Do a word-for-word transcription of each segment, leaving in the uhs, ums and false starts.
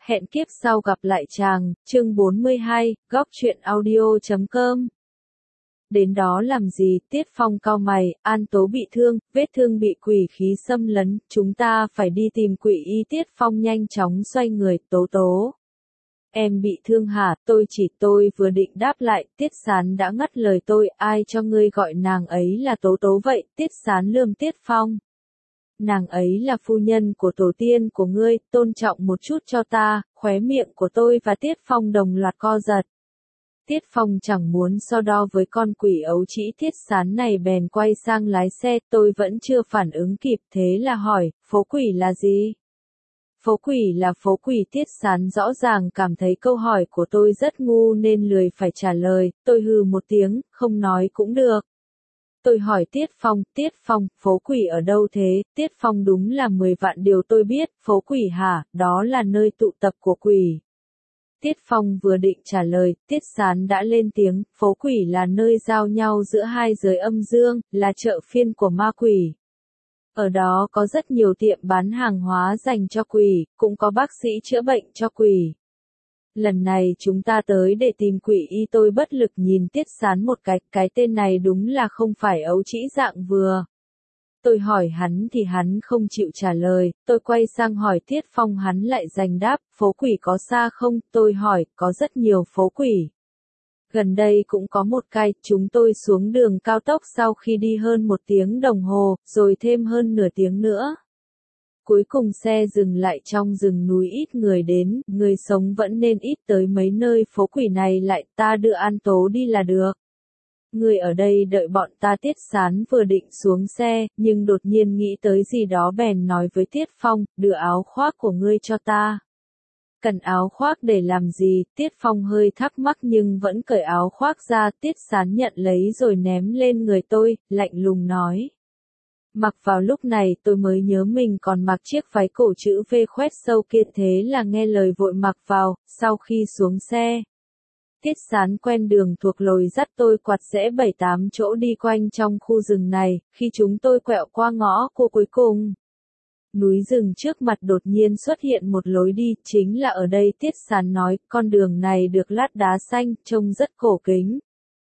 Hẹn kiếp sau gặp lại chàng, chương bốn mươi hai, góc truyện audio chấm com. Đến đó làm gì, Tiết Phong cau mày, An Tố bị thương, vết thương bị quỷ khí xâm lấn, chúng ta phải đi tìm quỷ y. Tiết Phong nhanh chóng xoay người, Tố Tố. Em bị thương hả, tôi chỉ tôi vừa định đáp lại, Tiết Sán đã ngắt lời tôi, ai cho ngươi gọi nàng ấy là Tố Tố vậy, Tiết Sán lườm Tiết Phong. Nàng ấy là phu nhân của tổ tiên của ngươi, tôn trọng một chút cho ta, khóe miệng của tôi và Tiết Phong đồng loạt co giật. Tiết Phong chẳng muốn so đo với con quỷ ấu trĩ Tiết Sán này bèn quay sang lái xe, tôi vẫn chưa phản ứng kịp thế là hỏi, phố quỷ là gì? Phố quỷ là phố quỷ. Tiết Sán rõ ràng cảm thấy câu hỏi của tôi rất ngu nên lười phải trả lời, tôi hừ một tiếng, không nói cũng được. Tôi hỏi Tiết Phong, Tiết Phong, phố quỷ ở đâu thế? Tiết Phong đúng là mười vạn điều tôi biết, phố quỷ hả, đó là nơi tụ tập của quỷ. Tiết Phong vừa định trả lời, Tiết Sán đã lên tiếng, phố quỷ là nơi giao nhau giữa hai giới âm dương, là chợ phiên của ma quỷ. Ở đó có rất nhiều tiệm bán hàng hóa dành cho quỷ, cũng có bác sĩ chữa bệnh cho quỷ. Lần này chúng ta tới để tìm quỷ y. Tôi bất lực nhìn Tiết Sán một cái, cái tên này đúng là không phải ấu trĩ dạng vừa. Tôi hỏi hắn thì hắn không chịu trả lời, tôi quay sang hỏi Tiết Phong, hắn lại giành đáp, phố quỷ có xa không? Tôi hỏi, có rất nhiều phố quỷ. Gần đây cũng có một cái, chúng tôi xuống đường cao tốc sau khi đi hơn một tiếng đồng hồ, rồi thêm hơn nửa tiếng nữa. Cuối cùng xe dừng lại trong rừng núi ít người đến, người sống vẫn nên ít tới mấy nơi phố quỷ này lại, ta đưa An Tố đi là được. Người ở đây đợi bọn ta. Tiết Sán vừa định xuống xe, nhưng đột nhiên nghĩ tới gì đó bèn nói với Tiết Phong, đưa áo khoác của ngươi cho ta. Cần áo khoác để làm gì? Tiết Phong hơi thắc mắc nhưng vẫn cởi áo khoác ra. Tiết Sán nhận lấy rồi ném lên người tôi, lạnh lùng nói. Mặc vào lúc này tôi mới nhớ mình còn mặc chiếc váy cổ chữ V khoét sâu kia, thế là nghe lời vội mặc vào. Sau khi xuống xe, Tiết Sán quen đường thuộc lối dắt tôi quạt rẽ bảy tám chỗ đi quanh trong khu rừng này. Khi chúng tôi quẹo qua ngõ cô cuối cùng, núi rừng trước mặt đột nhiên xuất hiện một lối đi, chính là ở đây. Tiết Sán nói, con đường này được lát đá xanh, trông rất cổ kính.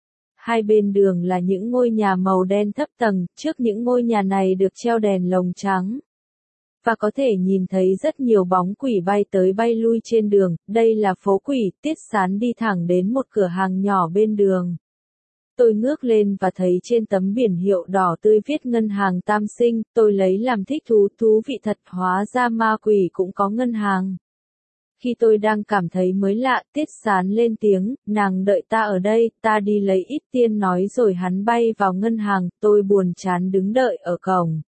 Hai bên đường là những ngôi nhà màu đen thấp tầng, trước những ngôi nhà này được treo đèn lồng trắng. Và có thể nhìn thấy rất nhiều bóng quỷ bay tới bay lui trên đường, đây là phố quỷ. Tiết Sán đi thẳng đến một cửa hàng nhỏ bên đường. Tôi ngước lên và thấy trên tấm biển hiệu đỏ tươi viết ngân hàng Tam Sinh, tôi lấy làm thích thú, thú vị thật, hóa ra ma quỷ cũng có ngân hàng. Khi tôi đang cảm thấy mới lạ, Tiết Sán lên tiếng, nàng đợi ta ở đây, ta đi lấy ít tiền nói rồi hắn bay vào ngân hàng, tôi buồn chán đứng đợi ở cổng.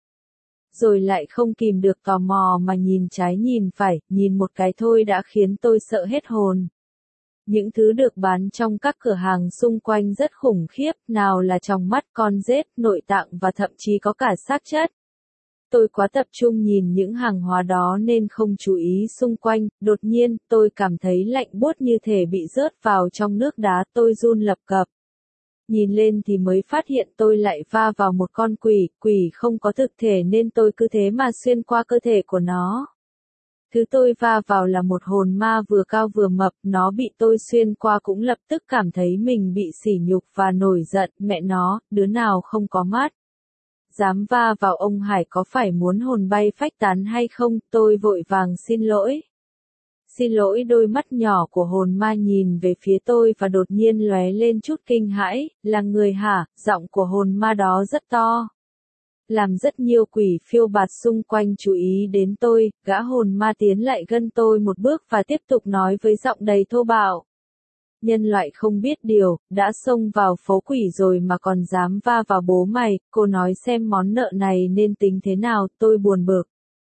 Rồi lại không kìm được tò mò mà nhìn trái nhìn phải, nhìn một cái thôi đã khiến tôi sợ hết hồn. Những thứ được bán trong các cửa hàng xung quanh rất khủng khiếp, nào là tròng mắt, con rết, nội tạng và thậm chí có cả xác chết. Tôi quá tập trung nhìn những hàng hóa đó nên không chú ý xung quanh, đột nhiên, tôi cảm thấy lạnh buốt như thể bị rớt vào trong nước đá, tôi run lập cập. Nhìn lên thì mới phát hiện tôi lại va vào một con quỷ, quỷ không có thực thể nên tôi cứ thế mà xuyên qua cơ thể của nó. Thứ tôi va vào là một hồn ma vừa cao vừa mập, nó bị tôi xuyên qua cũng lập tức cảm thấy mình bị sỉ nhục và nổi giận, mẹ nó, đứa nào không có mắt. Dám va vào ông Hải có phải muốn hồn bay phách tán hay không? Tôi vội vàng xin lỗi. Xin lỗi. Đôi mắt nhỏ của hồn ma nhìn về phía tôi và đột nhiên lóe lên chút kinh hãi, là người hả? Giọng của hồn ma đó rất to, làm rất nhiều quỷ phiêu bạt xung quanh chú ý đến tôi. Gã hồn ma tiến lại gần tôi một bước và tiếp tục nói với giọng đầy thô bạo. Nhân loại không biết điều, đã xông vào phố quỷ rồi mà còn dám va vào bố mày, cô nói xem món nợ này nên tính thế nào? Tôi buồn bực.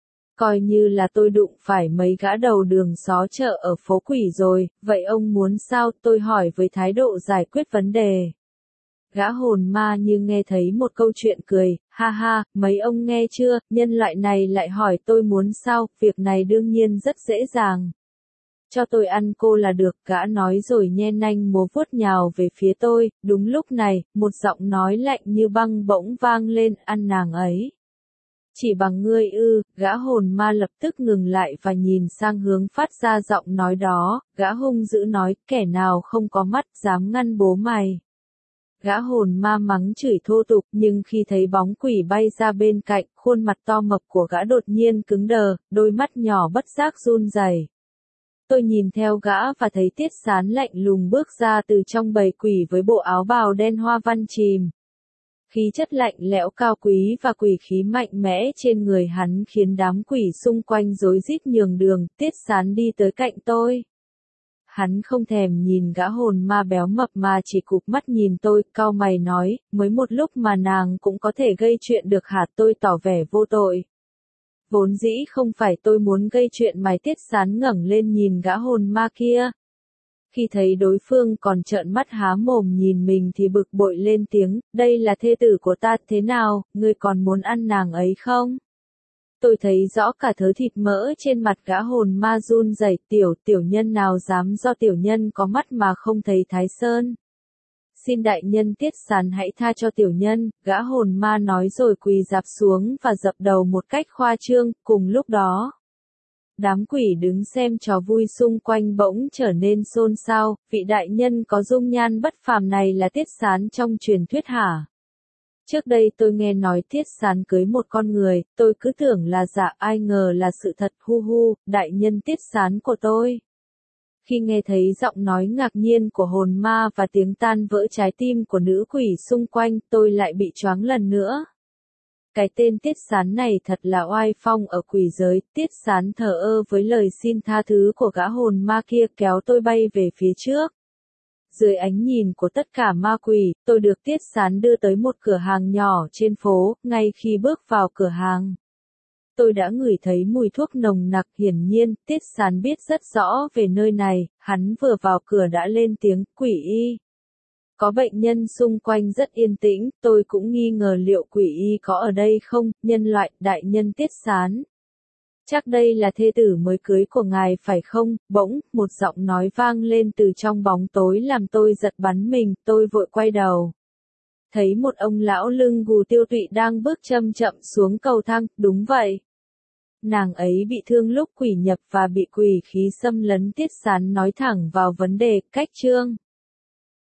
Coi như là tôi đụng phải mấy gã đầu đường xó chợ ở phố quỷ rồi, vậy ông muốn sao? Tôi hỏi với thái độ giải quyết vấn đề. Gã hồn ma như nghe thấy một câu chuyện cười, ha ha, mấy ông nghe chưa, nhân loại này lại hỏi tôi muốn sao, việc này đương nhiên rất dễ dàng. Cho tôi ăn cô là được, gã nói rồi nhe nanh múa vuốt nhào về phía tôi. Đúng lúc này, một giọng nói lạnh như băng bỗng vang lên, ăn nàng ấy. Chỉ bằng ngươi ư? Gã hồn ma lập tức ngừng lại và nhìn sang hướng phát ra giọng nói đó, gã hung dữ nói, kẻ nào không có mắt dám ngăn bố mày. Gã hồn ma mắng chửi thô tục, nhưng khi thấy bóng quỷ bay ra bên cạnh, khuôn mặt to mập của gã đột nhiên cứng đờ, đôi mắt nhỏ bất giác run rẩy. Tôi nhìn theo gã và thấy Tiết Sán lạnh lùng bước ra từ trong bầy quỷ với bộ áo bào đen hoa văn chìm. Khí chất lạnh lẽo cao quý và quỷ khí mạnh mẽ trên người hắn khiến đám quỷ xung quanh rối rít nhường đường. Tiết Sán đi tới cạnh tôi. Hắn không thèm nhìn gã hồn ma béo mập mà chỉ cụp mắt nhìn tôi, cau mày nói, mới một lúc mà nàng cũng có thể gây chuyện được hả? Tôi tỏ vẻ vô tội. Vốn dĩ không phải tôi muốn gây chuyện mà. Tiết Sán ngẩng lên nhìn gã hồn ma kia. Khi thấy đối phương còn trợn mắt há mồm nhìn mình thì bực bội lên tiếng, đây là thê tử của ta, thế nào, ngươi còn muốn ăn nàng ấy không? Tôi thấy rõ cả thớ thịt mỡ trên mặt gã hồn ma run rẩy, tiểu, tiểu nhân nào dám, do tiểu nhân có mắt mà không thấy Thái Sơn. Xin đại nhân Tiết Sán hãy tha cho tiểu nhân, gã hồn ma nói rồi quỳ rạp xuống và dập đầu một cách khoa trương. Cùng lúc đó, đám quỷ đứng xem trò vui xung quanh bỗng trở nên xôn xao, vị đại nhân có dung nhan bất phàm này là Tiết Sán trong truyền thuyết hả? Trước đây tôi nghe nói Tiết Sán cưới một con người, tôi cứ tưởng là giả, ai ngờ là sự thật. Hu hu, đại nhân Tiết Sán của tôi. Khi nghe thấy giọng nói ngạc nhiên của hồn ma và tiếng tan vỡ trái tim của nữ quỷ xung quanh, tôi lại bị choáng lần nữa. Cái tên Tiết Sán này thật là oai phong ở quỷ giới. Tiết Sán thờ ơ với lời xin tha thứ của gã hồn ma kia, kéo tôi bay về phía trước. Dưới ánh nhìn của tất cả ma quỷ, tôi được Tiết Sán đưa tới một cửa hàng nhỏ trên phố. Ngay khi bước vào cửa hàng, tôi đã ngửi thấy mùi thuốc nồng nặc. Hiển nhiên, Tiết Sán biết rất rõ về nơi này. Hắn vừa vào cửa đã lên tiếng, quỷ y. Có bệnh nhân xung quanh rất yên tĩnh, tôi cũng nghi ngờ liệu quỷ y có ở đây không. Nhân loại, đại nhân Tiết Sán. Chắc đây là thê tử mới cưới của ngài phải không? Bỗng, một giọng nói vang lên từ trong bóng tối làm tôi giật bắn mình. Tôi vội quay đầu. Thấy một ông lão lưng gù tiêu tụy đang bước chậm chậm xuống cầu thang. Đúng vậy. Nàng ấy bị thương lúc quỷ nhập và bị quỷ khí xâm lấn. Tiết Sán nói thẳng vào vấn đề, cách chương.